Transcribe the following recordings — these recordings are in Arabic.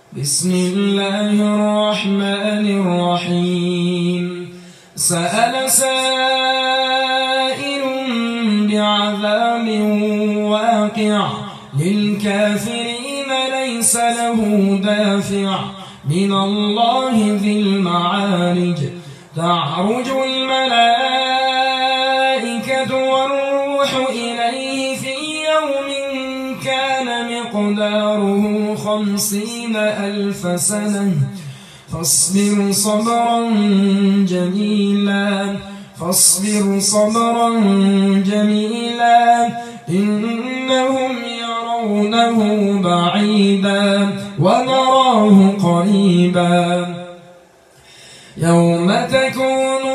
بسم الله الرحمن الرحيم سأل سائل بعذاب واقع للكافرين ليس له دافع من الله ذي المعارج تعرج الملائكة والروح إليه في يوم كان مقداره 50,000 سنة فاصبر صبرا جميلا إنهم يرونه بعيدا ونراه قريبا يوم تكون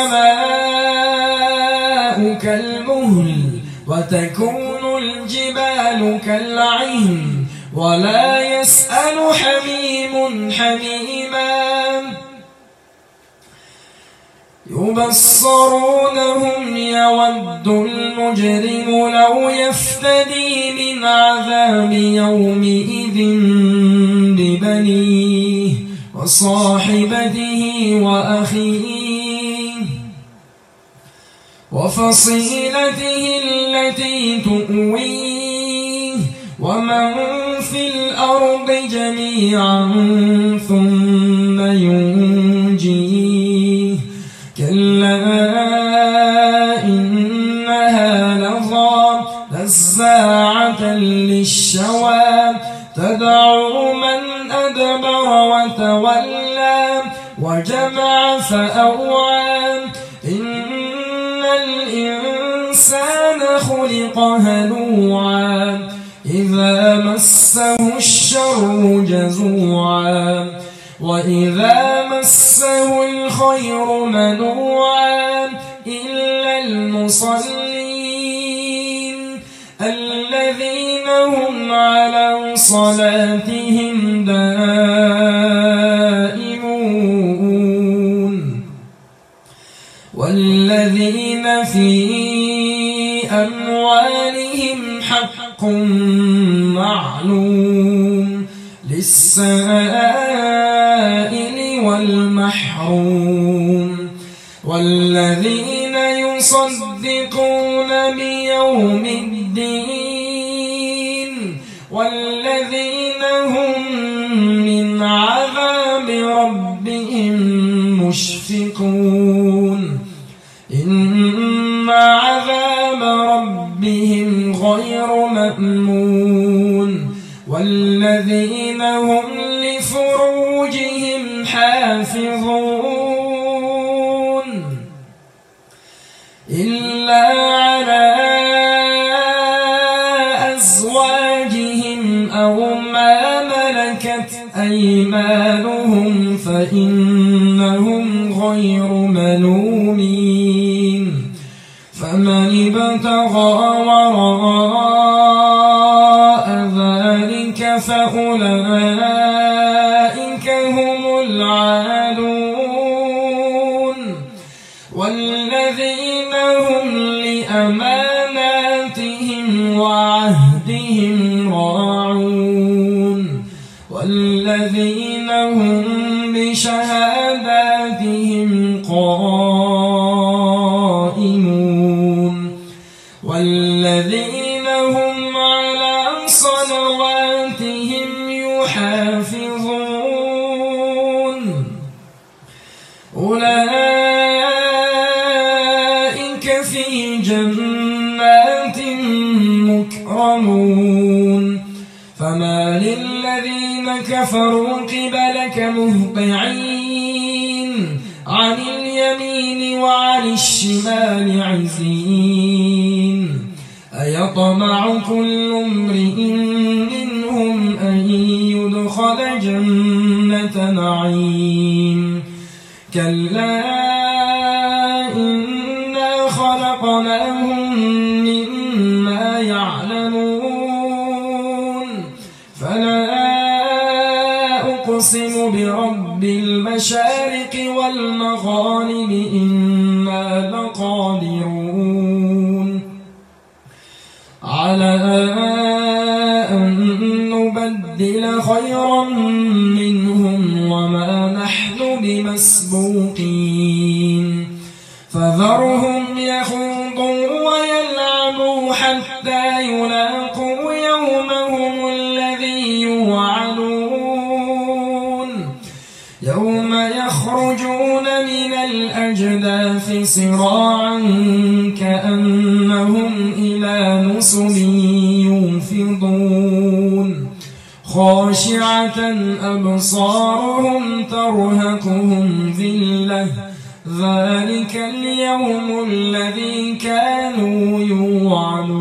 السماء كالمهل وتكون الجبال كالعهن ولا يسأل حميم حميما يبصرونهم يود المجرم لو يفتدي من عذاب يومئذ ببنيه وصاحبته وأخيه وفصيلته التي تؤويه ومن في الأرض جميعا ثم ينجيه كلا إنها لظى نزاعة للشوى تدعو من أدبر وتولى وجمع فأوعى إن الإنسان خلق هلوعا إذا مسه الشر جزوعا وإذا مسه الخير منوعا إلا المصلين الذين هم على صلاتهم دائمون والذين في أموالهم حق معلوم للسائل والمحروم والذين يصدقون بيوم الدين والذين هم من عذاب ربهم مشفقون إن عذاب ربهم غير مأمون والذين هم لفروجهم حافظون إلا على أزواجهم أو ما ملكت أيمانهم فإنهم غير ملومين فمن ابتغى وراء ذلك فأولئك هم العادون والذين هم لأماناتهم وعهدهم راعون والذين هم بشهاداتهم قائمون والذين هم على صلواتهم يحافظون أولئك في جنات مكرمون فما للذين كفروا قبلك مهطعين عن اليمين وعن الشمال عزين أيطمع كل امرئ منهم أن يدخل جنة نعيم كلا إنا خلقناهم مما يعلمون فلا أقسم برب المشارق والمغارب إنا لقادرون على أن نبدل خيرا مسبوقين فذرهم يخوضوا ويلعبوا حتى يلاقوا يومهم الذي يوعدون يوم يخرجون من الأجداث سراعا كأنهم إلى نصب يوفضون خاشعة أبصارهم ترهقهم ذلة ذلك اليوم الذي كانوا يوعدون